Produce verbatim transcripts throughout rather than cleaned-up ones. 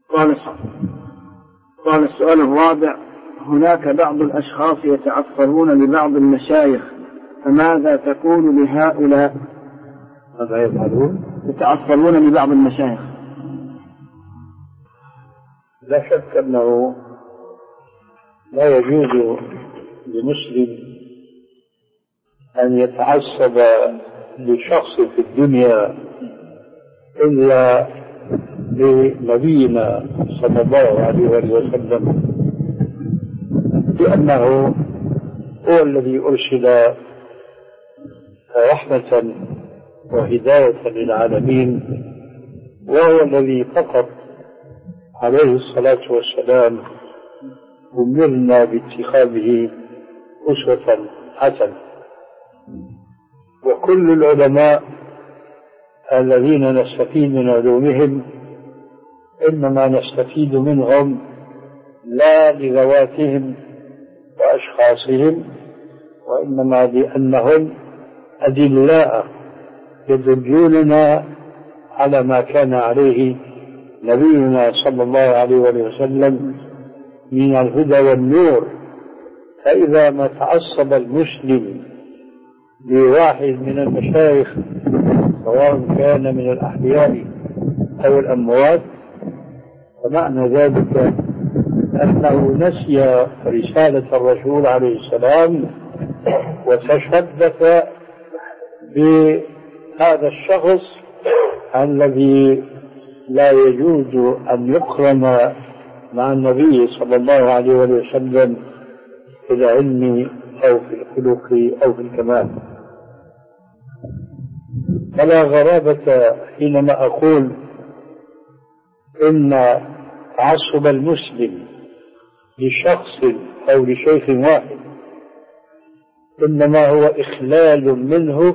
قال قال السؤال الرابع: هناك بعض الأشخاص يتعصبون لبعض المشايخ، فماذا تقول لهؤلاء؟ ماذا يفعلون؟ يتعصبون لبعض المشايخ. لا شك أنه لا يجوز لمسلم أن يتعصب لشخص في الدنيا إلا لنبينا صلى الله عليه وسلم، لأنه هو الذي أرسل رحمة وهداية للعالمين، وهو الذي فقط عليه الصلاة والسلام أمرنا باتخاذه أسوة حسنة. وكل العلماء الذين نستفيد من علومهم إنما نستفيد منهم لا لذواتهم وأشخاصهم، وإنما لأنهم أدلاء يدلوننا على ما كان عليه نبينا صلى الله عليه وسلم من الهدى والنور. فإذا ما تعصب المسلم لواحد من المشايخ سواء كان من الأحياء أو الأموات، فمعنى ذلك أنه نسي رسالة الرسول عليه السلام وتشبث بهذا الشخص الذي لا يجوز أن يقرن مع النبي صلى الله عليه وسلم في العلم أو في الخلق أو في الكمال. فلا غرابة حينما أقول إن تعصب المسلم لشخص أو لشيخ واحد إنما هو إخلال منه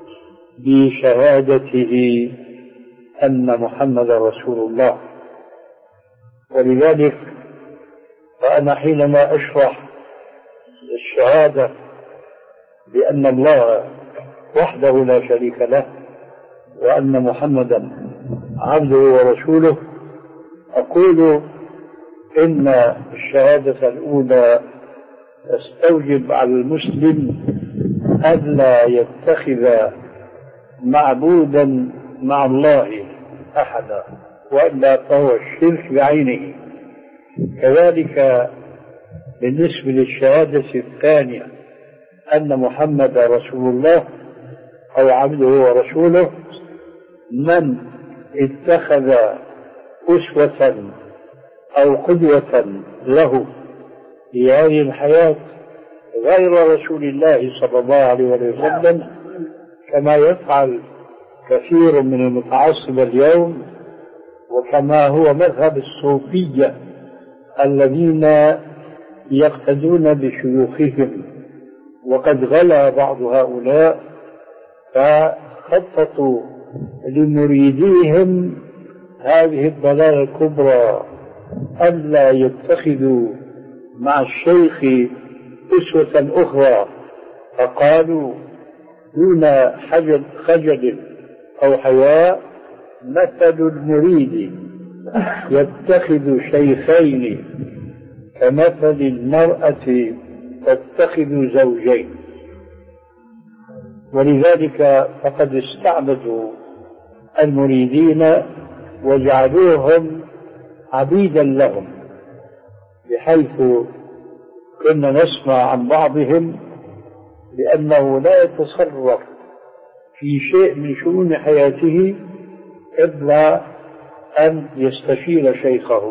بشهادته أن محمد رسول الله. ولذلك فأنا حينما أشرح الشهادة بأن الله وحده لا شريك له وأن محمدا عبده ورسوله، أقول إن الشهادة الأولى تستوجب على المسلم ألا يتخذ معبودا مع الله أحدا، وإلا فهو الشرك بعينه. كذلك بالنسبة للشهادة الثانية أن محمد رسول الله أو عبده ورسوله، من اتخذ أسوة أو قدوة له في هذه الحياة غير رسول الله صلى الله عليه وسلم، كما يفعل كثير من المتعصب اليوم، وكما هو مذهب الصوفية الذين يقتدون بشيوخهم. وقد غلا بعض هؤلاء فخططوا لمريديهم هذه الضلالة الكبرى ألا يتخذوا مع الشيخ أسوة أخرى، فقالوا دون حجد خجل أو حياء مثل المريد يتخذ شيخين كمثل المرأة تتخذ زوجين. ولذلك فقد استعبدوا المريدين وجعلوهم عبيدا لهم، بحيث كنا نسمع عن بعضهم بأنه لا يتصرف في شيء من شؤون حياته إلا أن يستشير شيخه.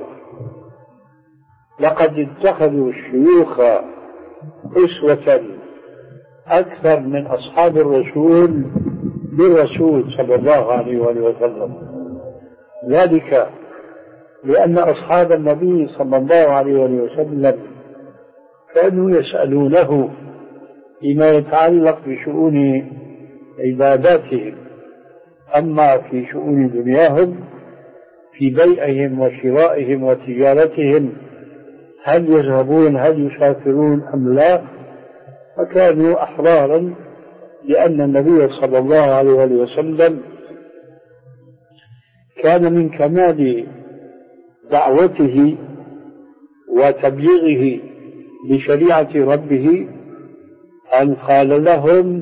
لقد اتخذوا الشيوخ أسوة أكثر من أصحاب الرسول بالرسول صلى الله عليه وسلم، ذلك لأن أصحاب النبي صلى الله عليه وسلم كانوا يسألونه فيما يتعلق بشؤون عباداتهم، أما في شؤون دنياهم في بيعهم وشرائهم وتجارتهم هل يذهبون هل يسافرون أم لا، فكانوا أحرارا، لأن النبي صلى الله عليه وسلم كان من كمال دعوته وتبليغه لشريعة ربه أن قال لهم: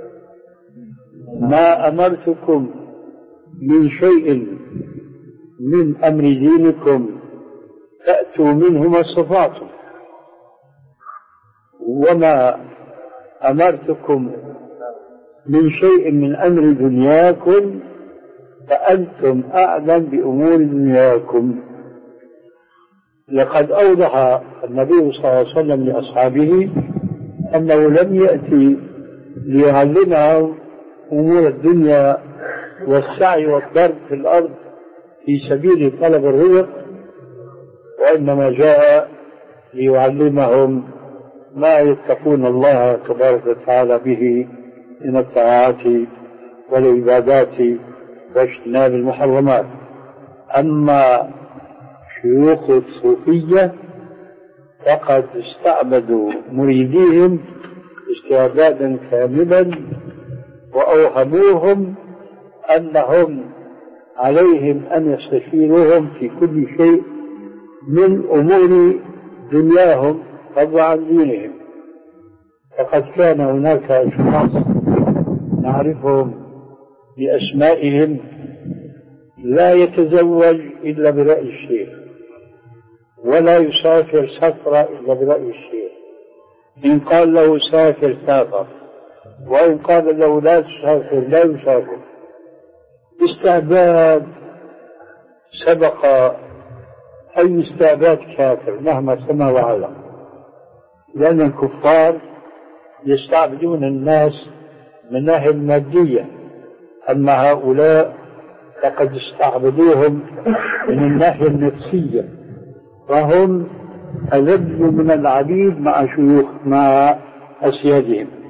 ما أمرتكم من شيء من أمر دينكم فأتوا منه ما استطعتم، وما أمرتكم من شيء من أمر دنياكم فأنتم أعلم بأمور دنياكم. لقد أوضح النبي صلى الله عليه وسلم لأصحابه أنه لم يأتي ليعلمهم أمور الدنيا والسعي والضرب في الأرض في سبيل طلب الرزق، وإنما جاء ليعلمهم ما يتقون الله تبارك وتعالى به من الطاعات والعبادات واجتناب المحرمات. أما شيوخ الصوفية فقد استعبدوا مريديهم استعبادا كاملا، وأوهموهم أنهم عليهم أن يستشيروهم في كل شيء من أمور دنياهم فضلا عن دينهم. فقد كان هناك أشخاص نعرفهم بأسمائهم لا يتزوج إلا برأي الشيخ، ولا يسافر سفرة إلا برأي الشيخ. إن قال له سافر سافر، وإن قال له لا تسافر لا يسافر. استعباد سبق أي استعباد كافر مهما سمى وعلى، لأن الكفار يستعبدون الناس من الناحية المادية، أما هؤلاء فقد استعبدوهم من الناحية النفسية، فهم ألذ من العبيد مع شيوخ مع أسيادهم.